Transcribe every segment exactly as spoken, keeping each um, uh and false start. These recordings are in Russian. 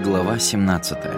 Глава семнадцатая.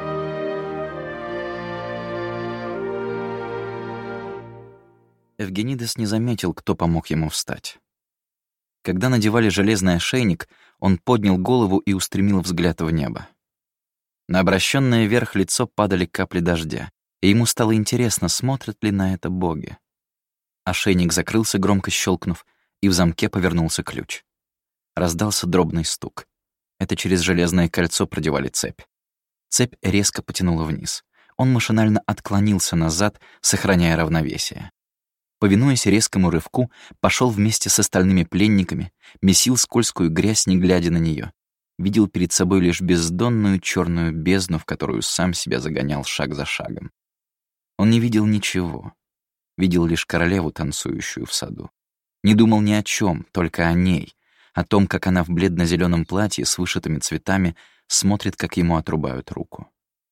Эвгенидес не заметил, кто помог ему встать. Когда надевали железный ошейник, он поднял голову и устремил взгляд в небо. На обращенное вверх лицо падали капли дождя, и ему стало интересно, смотрят ли на это боги. Ошейник закрылся, громко щелкнув, и в замке повернулся ключ. Раздался дробный стук. Это через железное кольцо продевали цепь. Цепь резко потянула вниз. Он машинально отклонился назад, сохраняя равновесие. Повинуясь резкому рывку, пошел вместе с остальными пленниками, месил скользкую грязь, не глядя на нее. Видел перед собой лишь бездонную черную бездну, в которую сам себя загонял шаг за шагом. Он не видел ничего. Видел лишь королеву, танцующую в саду. Не думал ни о чем, только о ней, о том, как она в бледно-зеленом платье с вышитыми цветами смотрит, как ему отрубают руку.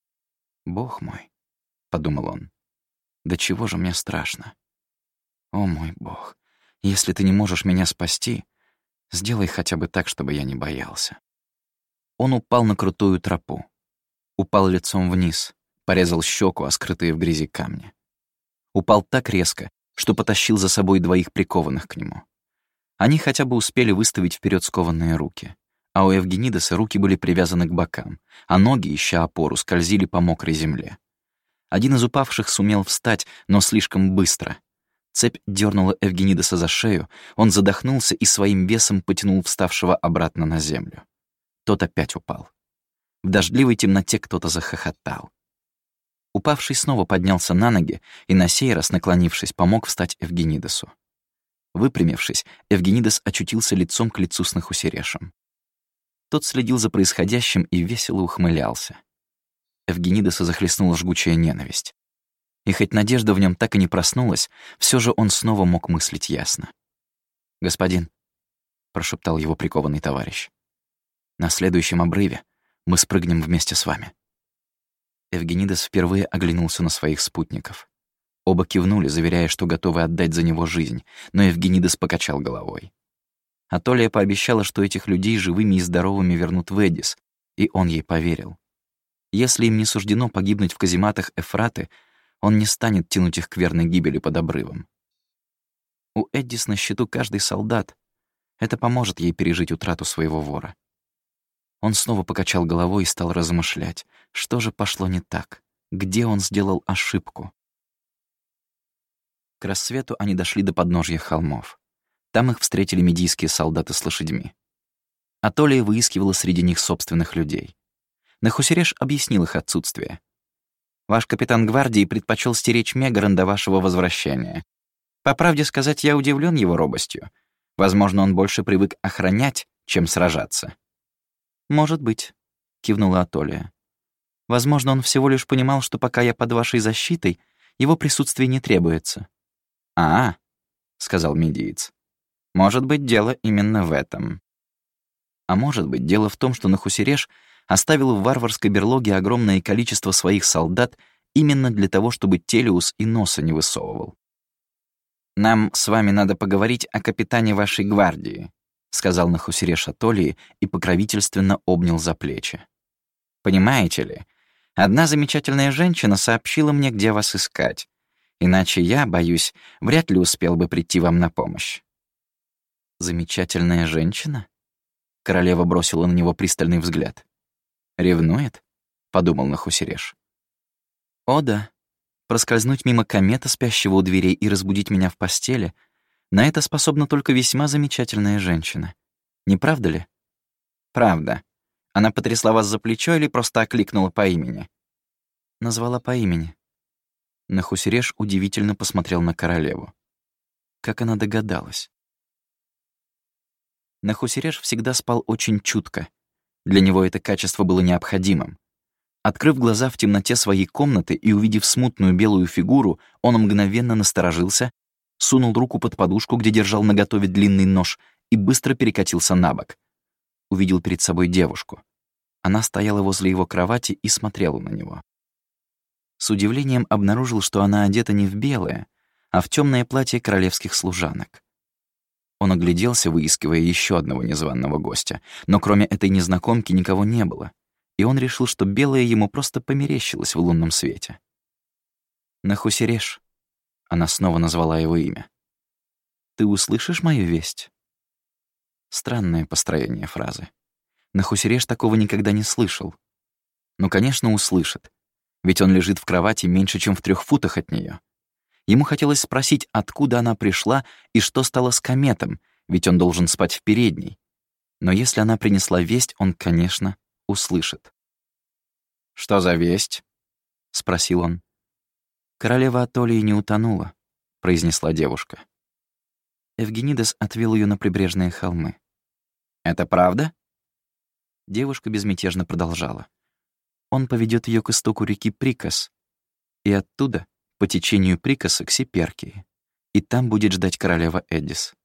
«Бог мой», — подумал он, — «да чего же мне страшно? О мой Бог, если ты не можешь меня спасти, сделай хотя бы так, чтобы я не боялся». Он упал на крутую тропу. Упал лицом вниз, порезал щеку, о скрытые в грязи камни. Упал так резко, что потащил за собой двоих прикованных к нему. Они хотя бы успели выставить вперед скованные руки. А у Эвгенидеса руки были привязаны к бокам, а ноги, ища опору, скользили по мокрой земле. Один из упавших сумел встать, но слишком быстро. Цепь дернула Эвгенидеса за шею, он задохнулся и своим весом потянул вставшего обратно на землю. Тот опять упал. В дождливой темноте кто-то захохотал. Упавший снова поднялся на ноги и, на сей раз наклонившись, помог встать Эвгенидесу. Выпрямившись, Эвгенидес очутился лицом к лицу с Нахусерешем. Тот следил за происходящим и весело ухмылялся. Эвгенидеса захлестнула жгучая ненависть. И хоть надежда в нем так и не проснулась, все же он снова мог мыслить ясно. «Господин», — прошептал его прикованный товарищ, — «на следующем обрыве мы спрыгнем вместе с вами». Эвгенидес впервые оглянулся на своих спутников. Оба кивнули, заверяя, что готовы отдать за него жизнь, но Эвгенидес покачал головой. Атолия пообещала, что этих людей живыми и здоровыми вернут в Эдис, и он ей поверил. Если им не суждено погибнуть в казематах Эфраты, он не станет тянуть их к верной гибели под обрывом. У Эдис на счету каждый солдат. Это поможет ей пережить утрату своего вора. Он снова покачал головой и стал размышлять, что же пошло не так, где он сделал ошибку. К рассвету они дошли до подножья холмов. Там их встретили медийские солдаты с лошадьми. Атолия выискивала среди них собственных людей. Нахусереш объяснил их отсутствие. «Ваш капитан гвардии предпочел стеречь Мегарен до вашего возвращения. По правде сказать, я удивлен его робостью. Возможно, он больше привык охранять, чем сражаться». «Может быть», — кивнула Атолия. «Возможно, он всего лишь понимал, что пока я под вашей защитой, его присутствие не требуется». «А, — сказал медиец, — может быть, дело именно в этом». А может быть, дело в том, что Нахусереш оставил в варварской берлоге огромное количество своих солдат именно для того, чтобы Телиус и носа не высовывал. «Нам с вами надо поговорить о капитане вашей гвардии», — сказал Нахусереш Атолии и покровительственно обнял за плечи. «Понимаете ли, одна замечательная женщина сообщила мне, где вас искать. Иначе я, боюсь, вряд ли успел бы прийти вам на помощь». «Замечательная женщина?» Королева бросила на него пристальный взгляд. «Ревнует?» — подумал Нахусереш. «О да, проскользнуть мимо комета, спящего у дверей, и разбудить меня в постели — на это способна только весьма замечательная женщина. Не правда ли?» «Правда. Она потрясла вас за плечо или просто окликнула по имени?» «Назвала по имени». Нахусереш удивительно посмотрел на королеву. Как она догадалась? Нахусереш всегда спал очень чутко. Для него это качество было необходимым. Открыв глаза в темноте своей комнаты и увидев смутную белую фигуру, он мгновенно насторожился, сунул руку под подушку, где держал наготове длинный нож, и быстро перекатился на бок. Увидел перед собой девушку. Она стояла возле его кровати и смотрела на него. С удивлением обнаружил, что она одета не в белое, а в темное платье королевских служанок. Он огляделся, выискивая еще одного незваного гостя, но кроме этой незнакомки никого не было. и он решил, что белое ему просто померещилось в лунном свете. «Нахусереш», — она снова назвала его имя, — «ты услышишь мою весть?» Странное построение фразы. Нахусереш такого никогда не слышал. Ну, конечно, услышит, ведь он лежит в кровати меньше, чем в трех футах от нее. Ему хотелось спросить, откуда она пришла и что стало с кометом, ведь он должен спать в передней. Но если она принесла весть, он, конечно, услышит. «Что за весть?» — спросил он. «Королева Атолии не утонула», — произнесла девушка. Эвгенидес отвел ее на прибрежные холмы. «Это правда?» Девушка безмятежно продолжала. «Он поведет ее к истоку реки Прикос, и оттуда, по течению Прикоса, к Сиперкии, и там будет ждать королева Эдис».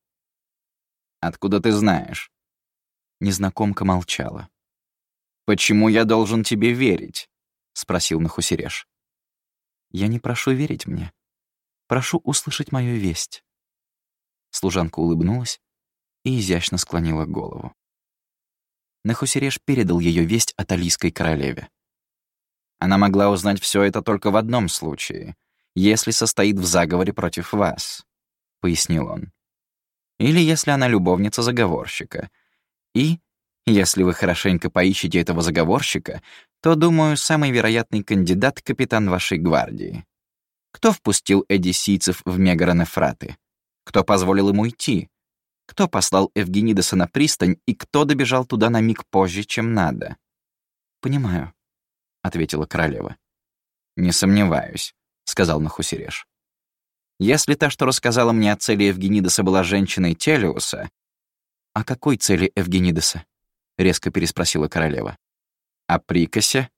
«Откуда ты знаешь?» Незнакомка молчала. «Почему я должен тебе верить?» — спросил Нахусереш. «Я не прошу верить мне. Прошу услышать мою весть». Служанка улыбнулась и изящно склонила голову. Нахусереш передал ее весть о Талийской королеве. «Она могла узнать все это только в одном случае, если состоит в заговоре против вас», — пояснил он. «Или если она любовница заговорщика. И, если вы хорошенько поищете этого заговорщика, то, думаю, самый вероятный кандидат — капитан вашей гвардии. Кто впустил эдиссийцев в Мегарон-Эфраты? Кто позволил ему уйти? Кто послал Эвгенидеса на пристань и кто добежал туда на миг позже, чем надо?» «Понимаю», — ответила королева. «Не сомневаюсь», — сказал Нахусереш. «Если та, что рассказала мне о цели Эвгенидеса, была женщиной Телиуса...» «О какой цели Эвгенидеса?» — резко переспросила королева. «О Прикосе?»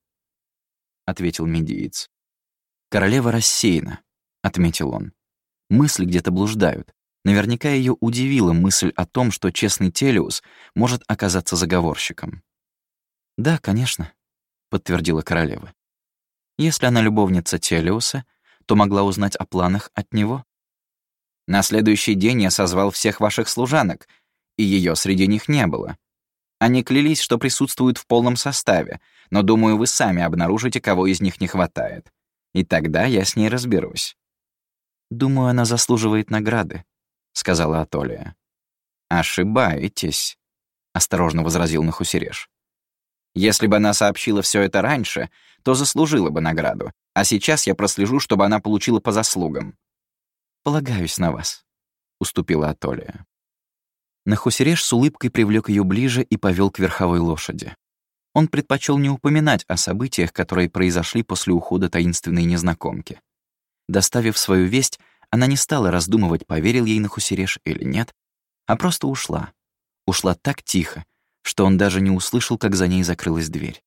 — ответил медиец. «Королева рассеяна», — отметил он. «Мысли где-то блуждают. Наверняка ее удивила мысль о том, что честный Телиус может оказаться заговорщиком». «Да, конечно», — подтвердила королева. «Если она любовница Телиуса, то могла узнать о планах от него». «На следующий день я созвал всех ваших служанок, и ее среди них не было. Они клялись, что присутствуют в полном составе, но, думаю, вы сами обнаружите, кого из них не хватает. И тогда я с ней разберусь». «Думаю, она заслуживает награды», — сказала Атолия. «Ошибаетесь», — осторожно возразил Нахусереш. «Если бы она сообщила все это раньше, то заслужила бы награду, а сейчас я прослежу, чтобы она получила по заслугам». «Полагаюсь на вас», — уступила Атолия. Нахусереш с улыбкой привлек ее ближе и повел к верховой лошади. Он предпочел не упоминать о событиях, которые произошли после ухода таинственной незнакомки. Доставив свою весть, она не стала раздумывать, поверил ей Нахусереш или нет, а просто ушла. Ушла так тихо, что он даже не услышал, как за ней закрылась дверь.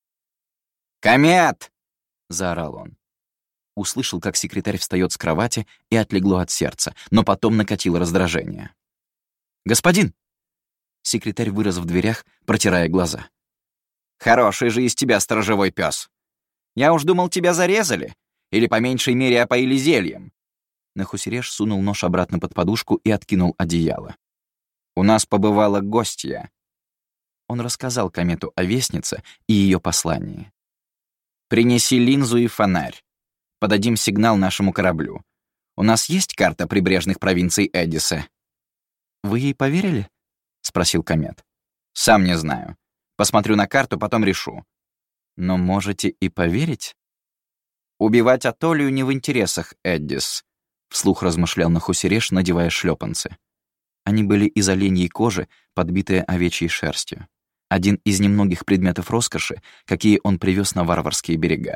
«Комет!» — заорал он. Услышал, как секретарь встает с кровати, и отлегло от сердца, но потом накатило раздражение. «Господин!» Секретарь вырос в дверях, протирая глаза. «Хороший же из тебя сторожевой пес. Я уж думал, тебя зарезали. Или, по меньшей мере, опоили зельем». Нахусереш сунул нож обратно под подушку и откинул одеяло. «У нас побывала гостья». Он рассказал комету о вестнице и ее послании. «Принеси линзу и фонарь. Подадим сигнал нашему кораблю. У нас есть карта прибрежных провинций Эдиса?» «Вы ей поверили?» — спросил комет. «Сам не знаю. Посмотрю на карту, потом решу». «Но можете и поверить?» «Убивать Атолию не в интересах Эддис», — вслух размышлял Нахусереш, надевая шлепанцы. Они были из оленьей кожи, подбитые овечьей шерстью. Один из немногих предметов роскоши, какие он привез на варварские берега.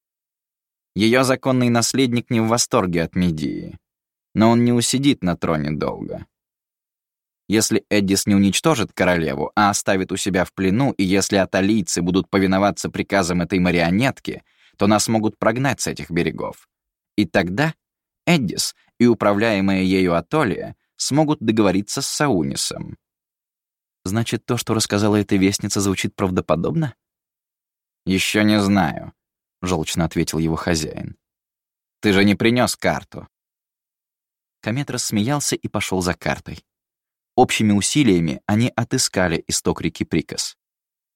Ее законный наследник не в восторге от Медии, но он не усидит на троне долго. Если Эддис не уничтожит королеву, а оставит у себя в плену, и если аталийцы будут повиноваться приказам этой марионетки, то нас могут прогнать с этих берегов. И тогда Эддис и управляемая ею Атолия смогут договориться с Саунисом. «Значит, то, что рассказала эта вестница, звучит правдоподобно?» «Еще не знаю», — желчно ответил его хозяин. «Ты же не принес карту». Комет рассмеялся и пошел за картой. Общими усилиями они отыскали исток реки Прикос.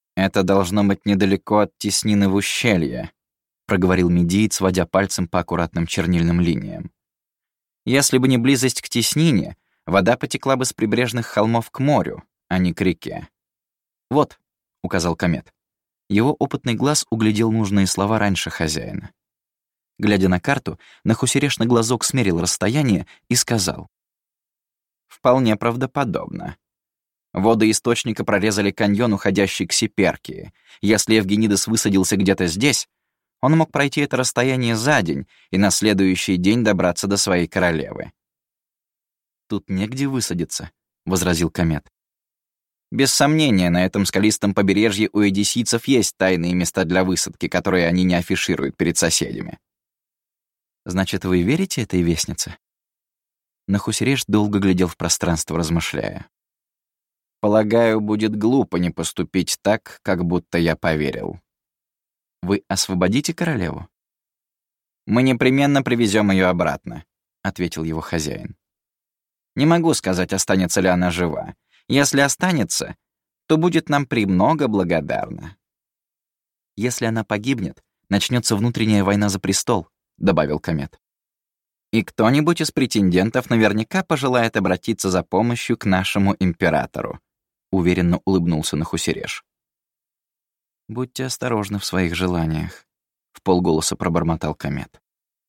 «Это должно быть недалеко от теснины в ущелье», — проговорил медиец, водя пальцем по аккуратным чернильным линиям. «Если бы не близость к теснине, вода потекла бы с прибрежных холмов к морю, а не к реке». «Вот», — указал Комет. Его опытный глаз углядел нужные слова раньше хозяина. Глядя на карту, Нахусереш на глазок смерил расстояние и сказал: «Вполне правдоподобно. Воды источника прорезали каньон, уходящий к Сиперкии. Если Евгенидес высадился где-то здесь, он мог пройти это расстояние за день и на следующий день добраться до своей королевы». «Тут негде высадиться», — возразил Комет. «Без сомнения, на этом скалистом побережье у эдиссийцев есть тайные места для высадки, которые они не афишируют перед соседями». «Значит, вы верите этой вестнице?» Нахусереш долго глядел в пространство, размышляя. «Полагаю, будет глупо не поступить так, как будто я поверил». «Вы освободите королеву?» «Мы непременно привезем ее обратно», — ответил его хозяин. «Не могу сказать, останется ли она жива. Если останется, то будет нам премного благодарна». «Если она погибнет, начнется внутренняя война за престол», — добавил Комет. «И кто-нибудь из претендентов наверняка пожелает обратиться за помощью к нашему императору», — уверенно улыбнулся Нахусереш. «Будьте осторожны в своих желаниях», — вполголоса пробормотал Комет.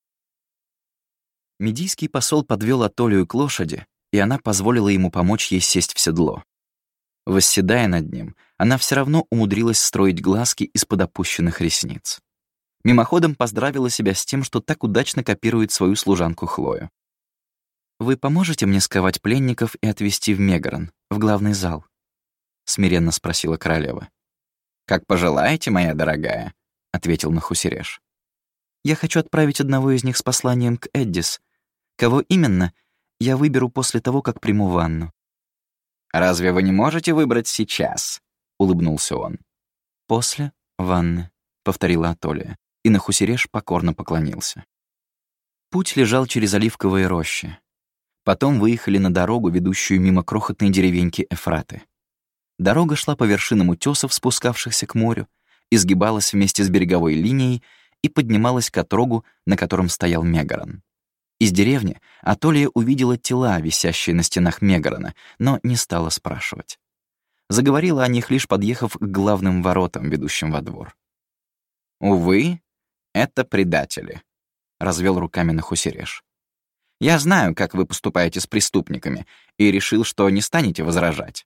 Медийский посол подвел Атолию к лошади, и она позволила ему помочь ей сесть в седло. Восседая над ним, она все равно умудрилась строить глазки из-под опущенных ресниц. Мимоходом поздравила себя с тем, что так удачно копирует свою служанку Хлою. «Вы поможете мне сковать пленников и отвезти в Мегарон, в главный зал?» — смиренно спросила королева. «Как пожелаете, моя дорогая», — ответил Нахусереш. «Я хочу отправить одного из них с посланием к Эддис. Кого именно, я выберу после того, как приму ванну». «Разве вы не можете выбрать сейчас?» — улыбнулся он. «После ванны», — повторила Атолия, и Нахусереш покорно поклонился. Путь лежал через оливковые рощи. Потом выехали на дорогу, ведущую мимо крохотной деревеньки Эфраты. Дорога шла по вершинам утесов, спускавшихся к морю, изгибалась вместе с береговой линией и поднималась к отрогу, на котором стоял Мегарон. Из деревни Атолия увидела тела, висящие на стенах Мегарона, но не стала спрашивать. Заговорила о них, лишь подъехав к главным воротам, ведущим во двор. «Увы, это предатели», — развел руками Нахусереш. «Я знаю, как вы поступаете с преступниками, и решил, что не станете возражать».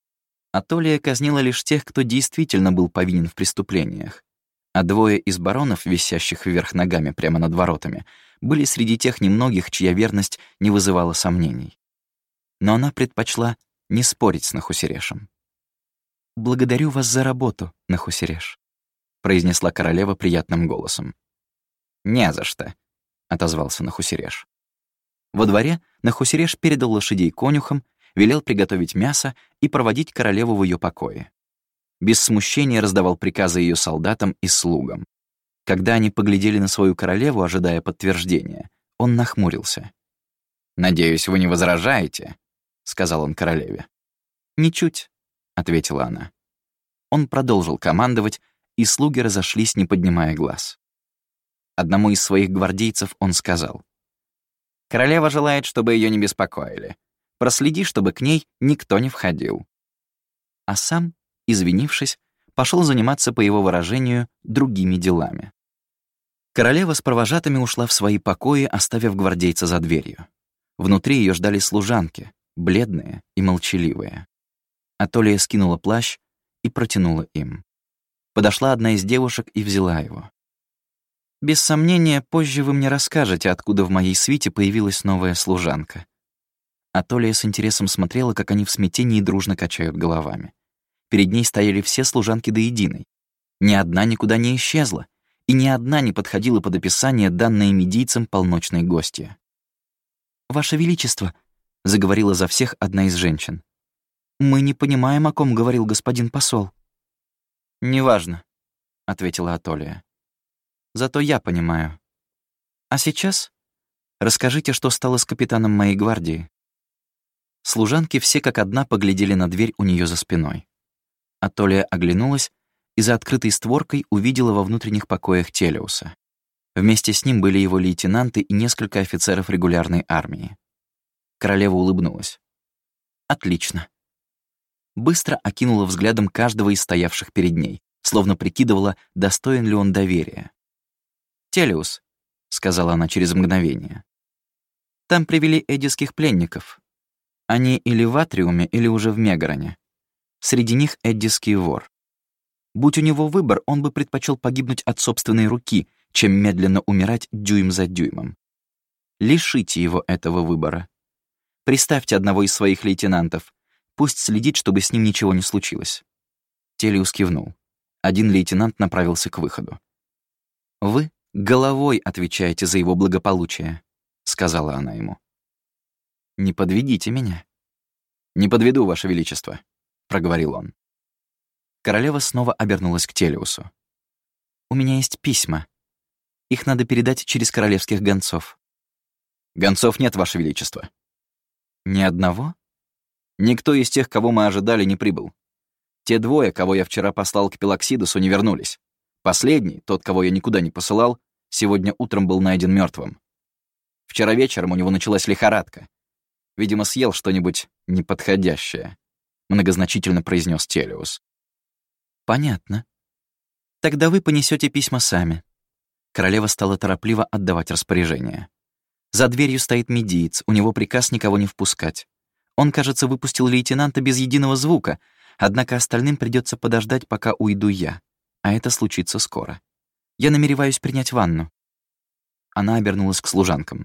Атолия казнила лишь тех, кто действительно был повинен в преступлениях, а двое из баронов, висящих вверх ногами прямо над воротами, были среди тех немногих, чья верность не вызывала сомнений. Но она предпочла не спорить с Нахусерешем. «Благодарю вас за работу, Нахусереш», — произнесла королева приятным голосом. «Не за что», — отозвался Нахусереш. Во дворе Нахусереш передал лошадей конюхам, велел приготовить мясо и проводить королеву в ее покое. Без смущения раздавал приказы ее солдатам и слугам. Когда они поглядели на свою королеву, ожидая подтверждения, он нахмурился. «Надеюсь, вы не возражаете?» — сказал он королеве. «Ничуть», — ответила она. Он продолжил командовать, и слуги разошлись, не поднимая глаз. Одному из своих гвардейцев он сказал: «Королева желает, чтобы ее не беспокоили. Проследи, чтобы к ней никто не входил». А сам, извинившись, пошел заниматься, по его выражению, другими делами. Королева с провожатыми ушла в свои покои, оставив гвардейца за дверью. Внутри ее ждали служанки, бледные и молчаливые. Атолия скинула плащ и протянула им. Подошла одна из девушек и взяла его. «Без сомнения, позже вы мне расскажете, откуда в моей свите появилась новая служанка». Атолия с интересом смотрела, как они в смятении дружно качают головами. Перед ней стояли все служанки до единой. Ни одна никуда не исчезла, и ни одна не подходила под описание, данное медийцам полночной гостья. «Ваше Величество», — заговорила за всех одна из женщин, — «мы не понимаем, о ком говорил господин посол». «Неважно», — ответила Атолия. «Зато я понимаю. А сейчас расскажите, что стало с капитаном моей гвардии». Служанки все как одна поглядели на дверь у нее за спиной. Атолия оглянулась и за открытой створкой увидела во внутренних покоях Телиуса. Вместе с ним были его лейтенанты и несколько офицеров регулярной армии. Королева улыбнулась. «Отлично». Быстро окинула взглядом каждого из стоявших перед ней, словно прикидывала, достоин ли он доверия. «Телиус», — сказала она через мгновение, — «там привели эдисских пленников. Они или в Атриуме, или уже в Мегароне. Среди них эддисский вор. Будь у него выбор, он бы предпочел погибнуть от собственной руки, чем медленно умирать дюйм за дюймом. Лишите его этого выбора. Приставьте одного из своих лейтенантов. Пусть следит, чтобы с ним ничего не случилось». Телиус кивнул. Один лейтенант направился к выходу. «Вы головой отвечаете за его благополучие», — сказала она ему. «Не подведите меня». «Не подведу, Ваше Величество», — проговорил он. Королева снова обернулась к Телиусу. «У меня есть письма. Их надо передать через королевских гонцов». «Гонцов нет, Ваше Величество». «Ни одного?» «Никто из тех, кого мы ожидали, не прибыл. Те двое, кого я вчера послал к Пелаксидусу, не вернулись. Последний, тот, кого я никуда не посылал, сегодня утром был найден мертвым. Вчера вечером у него началась лихорадка. Видимо, съел что-нибудь неподходящее», — многозначительно произнес Телиус. «Понятно. Тогда вы понесете письма сами». Королева стала торопливо отдавать распоряжения. «За дверью стоит медиец, у него приказ никого не впускать. Он, кажется, выпустил лейтенанта без единого звука, однако остальным придется подождать, пока уйду я. А это случится скоро. Я намереваюсь принять ванну». Она обернулась к служанкам.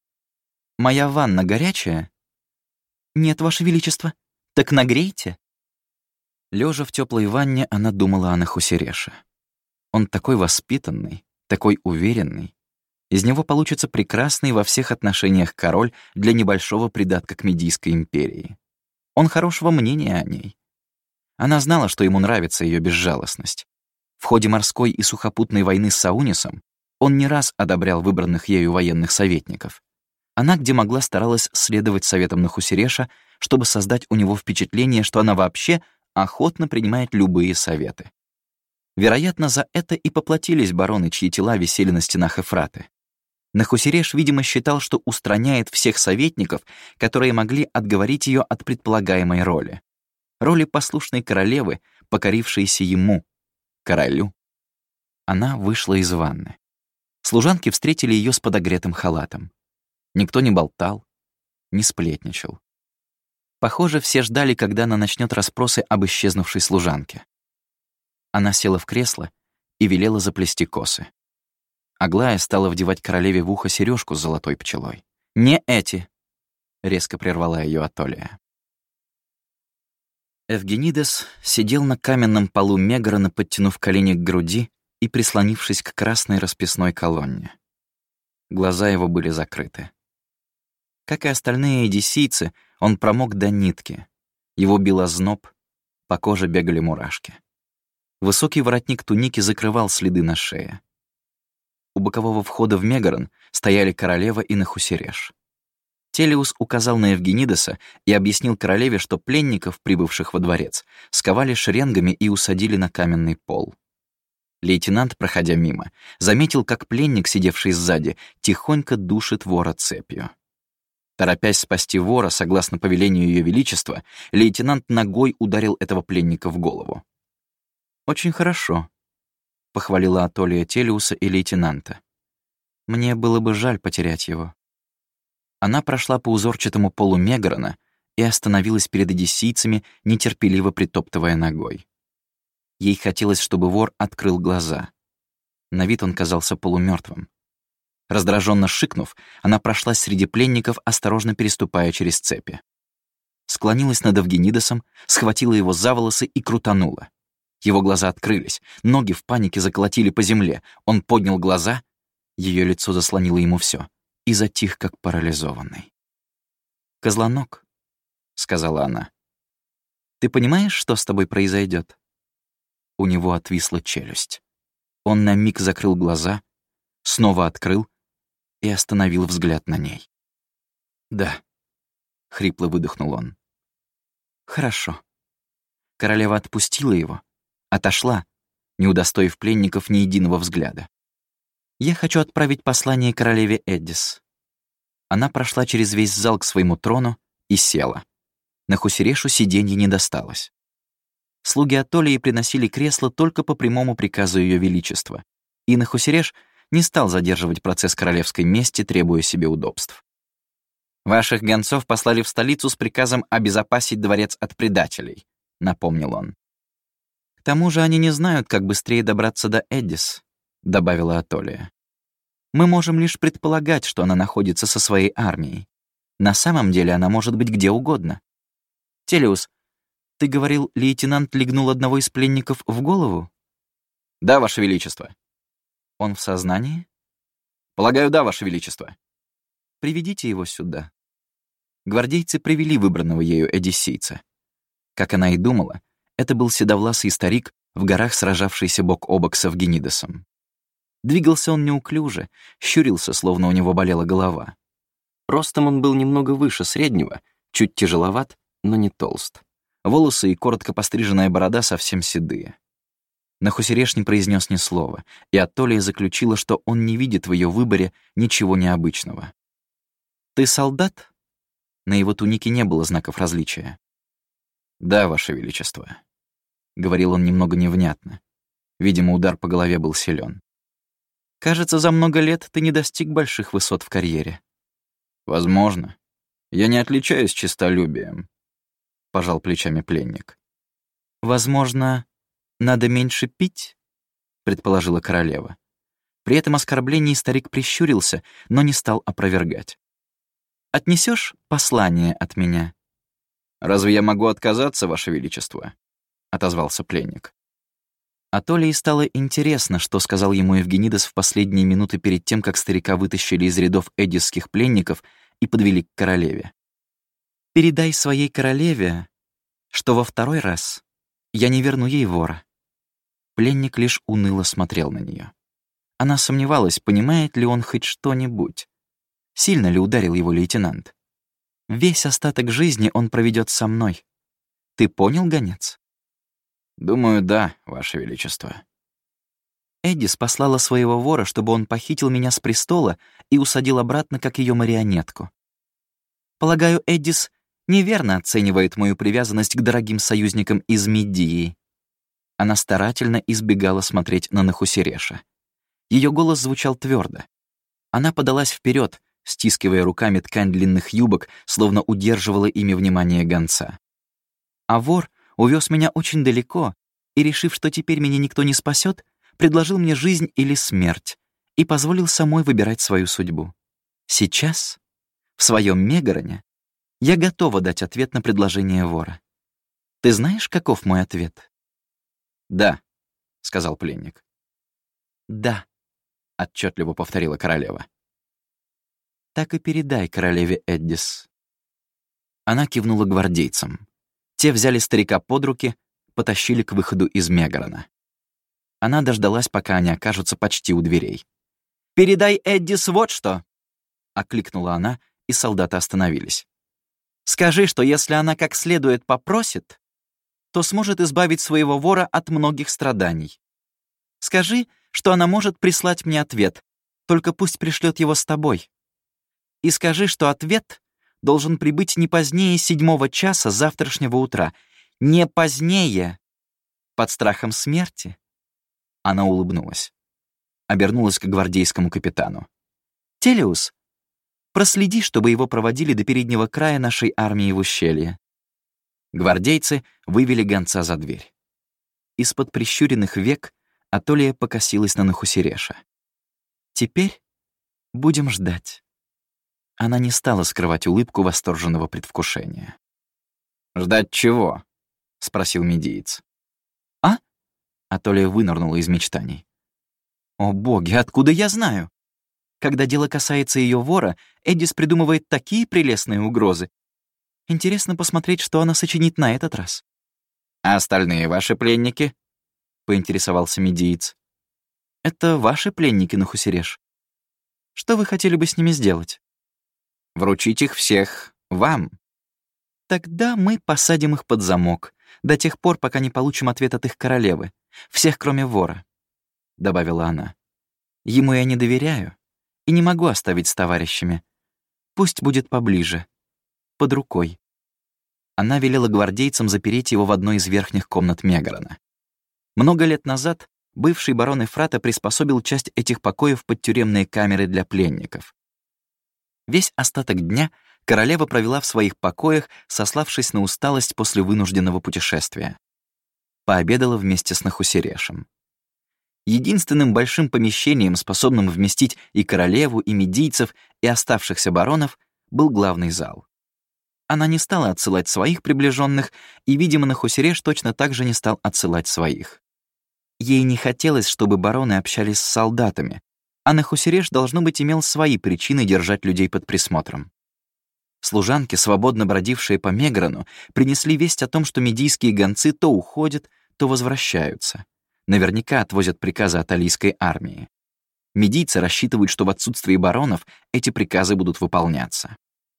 «Моя ванна горячая?» «Нет, Ваше Величество. Так нагрейте». Лежа в теплой ванне, она думала о Нахусереше. Он такой воспитанный, такой уверенный. Из него получится прекрасный во всех отношениях король для небольшого придатка к Медийской империи. Он хорошего мнения о ней. Она знала, что ему нравится ее безжалостность. В ходе морской и сухопутной войны с Саунисом он не раз одобрял выбранных ею военных советников. Она, где могла, старалась следовать советам Нахусереша, чтобы создать у него впечатление, что она вообще охотно принимает любые советы. Вероятно, за это и поплатились бароны, чьи тела висели на стенах Эфраты. Нахусереш, видимо, считал, что устраняет всех советников, которые могли отговорить ее от предполагаемой роли. Роли послушной королевы, покорившейся ему, королю. Она вышла из ванны. Служанки встретили ее с подогретым халатом. Никто не болтал, не сплетничал. Похоже, все ждали, когда она начнет расспросы об исчезнувшей служанке. Она села в кресло и велела заплести косы. Аглая стала вдевать королеве в ухо сережку с золотой пчелой. «Не эти!» — резко прервала ее Атолия. Эвгенидес сидел на каменном полу Мегарона, подтянув колени к груди и прислонившись к красной расписной колонне. Глаза его были закрыты. Как и остальные эдиссийцы, он промок до нитки. Его бил озноб, по коже бегали мурашки. Высокий воротник туники закрывал следы на шее. У бокового входа в Мегарон стояли королева и Нахусереш. Телиус указал на Эвгенидеса и объяснил королеве, что пленников, прибывших во дворец, сковали шеренгами и усадили на каменный пол. Лейтенант, проходя мимо, заметил, как пленник, сидевший сзади, тихонько душит вора цепью. Торопясь спасти вора, согласно повелению Ее Величества, лейтенант ногой ударил этого пленника в голову. «Очень хорошо», — похвалила Атолия Телиуса и лейтенанта. «Мне было бы жаль потерять его». Она прошла по узорчатому полу Мегарона и остановилась перед одиссийцами, нетерпеливо притоптывая ногой. Ей хотелось, чтобы вор открыл глаза. На вид он казался полумертвым. Раздраженно шикнув, она прошлась среди пленников, осторожно переступая через цепи. Склонилась над Эвгенидесом, схватила его за волосы и крутанула. Его глаза открылись, ноги в панике заколотили по земле. Он поднял глаза, ее лицо заслонило ему все, и затих, как парализованный. «Козлонок», — сказала она, — «ты понимаешь, что с тобой произойдет?» У него отвисла челюсть. Он на миг закрыл глаза, снова открыл и остановил взгляд на ней. «Да», — хрипло выдохнул он. «Хорошо». Королева отпустила его, отошла, не удостоив пленников ни единого взгляда. «Я хочу отправить послание королеве Эддис». Она прошла через весь зал к своему трону и села. Нахусерешу сиденье не досталось. Слуги Атолии приносили кресло только по прямому приказу Ее Величества, и Нахусереш не стал задерживать процесс королевской мести, требуя себе удобств. «Ваших гонцов послали в столицу с приказом обезопасить дворец от предателей», — напомнил он. «К тому же они не знают, как быстрее добраться до Эддис», — добавила Атолия. «Мы можем лишь предполагать, что она находится со своей армией. На самом деле она может быть где угодно. Телеус, ты говорил, лейтенант легнул одного из пленников в голову?» «Да, Ваше Величество». «Он в сознании?» «Полагаю, да, Ваше Величество». «Приведите его сюда». Гвардейцы привели выбранного ею эдиссийца. Как она и думала, это был седовласый старик, в горах сражавшийся бок о бок с Авгенидосом. Двигался он неуклюже, щурился, словно у него болела голова. Ростом он был немного выше среднего, чуть тяжеловат, но не толст. Волосы и коротко постриженная борода совсем седые. Нахусереш не произнес ни слова, и Атолия заключила, что он не видит в ее выборе ничего необычного. «Ты солдат?» На его тунике не было знаков различия. «Да, Ваше Величество», — говорил он немного невнятно. Видимо, удар по голове был силен. «Кажется, за много лет ты не достиг больших высот в карьере». «Возможно. Я не отличаюсь честолюбием», — пожал плечами пленник. «Возможно, надо меньше пить?» — предположила королева. При этом оскорблении старик прищурился, но не стал опровергать. «Отнесешь послание от меня?» «Разве я могу отказаться, Ваше Величество?» — отозвался пленник. Атолии стало интересно, что сказал ему Евгенидос в последние минуты перед тем, как старика вытащили из рядов эдисских пленников и подвели к королеве. «Передай своей королеве, что во второй раз я не верну ей вора». Пленник лишь уныло смотрел на нее. Она сомневалась, понимает ли он хоть что-нибудь. Сильно ли ударил его лейтенант? Весь остаток жизни он проведет со мной. Ты понял, гонец? Думаю, да, Ваше Величество. Эддис послала своего вора, чтобы он похитил меня с престола и усадил обратно, как ее марионетку. Полагаю, Эддис неверно оценивает мою привязанность к дорогим союзникам из Медии. Она старательно избегала смотреть на Нахусереша. Ее голос звучал твердо. Она подалась вперед, стискивая руками ткань длинных юбок, словно удерживала ими внимание гонца. А вор увез меня очень далеко и, решив, что теперь меня никто не спасет, предложил мне жизнь или смерть и позволил самой выбирать свою судьбу. Сейчас, в своем Мегароне, я готова дать ответ на предложение вора. Ты знаешь, каков мой ответ? «Да», — сказал пленник. «Да», — отчетливо повторила королева. «Так и передай королеве Эддис». Она кивнула гвардейцам. Те взяли старика под руки, потащили к выходу из Мегарона. Она дождалась, пока они окажутся почти у дверей. «Передай Эддис вот что!» — окликнула она, и солдаты остановились. «Скажи, что если она как следует попросит, то сможет избавить своего вора от многих страданий. Скажи, что она может прислать мне ответ, только пусть пришлет его с тобой. И скажи, что ответ должен прибыть не позднее седьмого часа завтрашнего утра. Не позднее. Под страхом смерти». Она улыбнулась. Обернулась к гвардейскому капитану. «Телеус, проследи, чтобы его проводили до переднего края нашей армии в ущелье». Гвардейцы вывели гонца за дверь. Из-под прищуренных век Атолия покосилась на Нахусереша. «Теперь будем ждать». Она не стала скрывать улыбку восторженного предвкушения. «Ждать чего?» — спросил медиец. «А?» — Атолия вынырнула из мечтаний. «О боги, откуда я знаю? Когда дело касается ее вора, Эддис придумывает такие прелестные угрозы. Интересно посмотреть, что она сочинит на этот раз». «А остальные ваши пленники?» — поинтересовался медиец. «Это ваши пленники, Нахусереш. Что вы хотели бы с ними сделать?» «Вручить их всех вам». «Тогда мы посадим их под замок, до тех пор, пока не получим ответ от их королевы. Всех, кроме вора», — добавила она. «Ему я не доверяю и не могу оставить с товарищами. Пусть будет поближе, под рукой». Она велела гвардейцам запереть его в одной из верхних комнат Мегарона. Много лет назад бывший барон Эфрата приспособил часть этих покоев под тюремные камеры для пленников. Весь остаток дня королева провела в своих покоях, сославшись на усталость после вынужденного путешествия. Пообедала вместе с Нахусерешем. Единственным большим помещением, способным вместить и королеву, и медийцев, и оставшихся баронов, был главный зал. Она не стала отсылать своих приближенных, и, видимо, Нахусереш точно так же не стал отсылать своих. Ей не хотелось, чтобы бароны общались с солдатами, а Нахусереш, должно быть, имел свои причины держать людей под присмотром. Служанки, свободно бродившие по Мегарону, принесли весть о том, что медийские гонцы то уходят, то возвращаются. Наверняка отвозят приказы от алийской армии. Медийцы рассчитывают, что в отсутствии баронов эти приказы будут выполняться.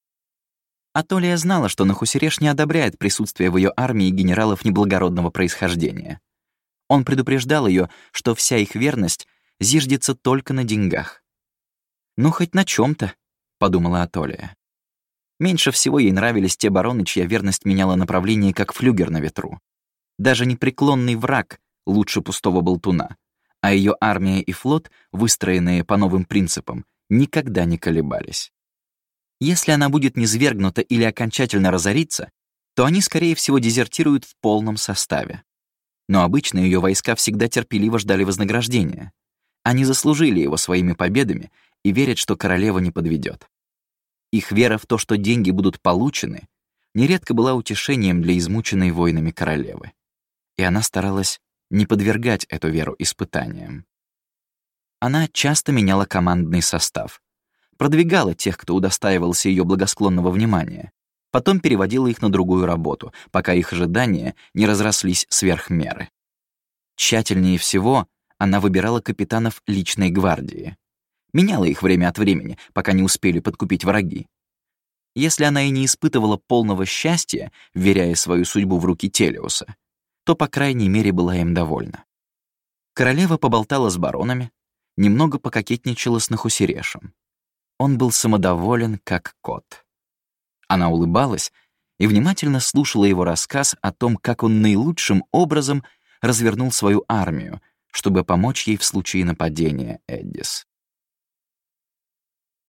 Атолия знала, что Нахусереш не одобряет присутствие в ее армии генералов неблагородного происхождения. Он предупреждал ее, что вся их верность зиждется только на деньгах. «Ну, хоть на чем-то», — подумала Атолия. Меньше всего ей нравились те бароны, чья верность меняла направление, как флюгер на ветру. Даже непреклонный враг лучше пустого болтуна, а ее армия и флот, выстроенные по новым принципам, никогда не колебались. Если она будет низвергнута или окончательно разорится, то они, скорее всего, дезертируют в полном составе. Но обычно ее войска всегда терпеливо ждали вознаграждения. Они заслужили его своими победами и верят, что королева не подведет. Их вера в то, что деньги будут получены, нередко была утешением для измученной войнами королевы. И она старалась не подвергать эту веру испытаниям. Она часто меняла командный состав, продвигала тех, кто удостаивался ее благосклонного внимания, потом переводила их на другую работу, пока их ожидания не разрослись сверх меры. Тщательнее всего она выбирала капитанов личной гвардии, меняла их время от времени, пока не успели подкупить враги. Если она и не испытывала полного счастья, вверяя свою судьбу в руки Телиуса, то, по крайней мере, была им довольна. Королева поболтала с баронами, немного пококетничала с Нахусерешем. Он был самодоволен, как кот. Она улыбалась и внимательно слушала его рассказ о том, как он наилучшим образом развернул свою армию, чтобы помочь ей в случае нападения Эддис.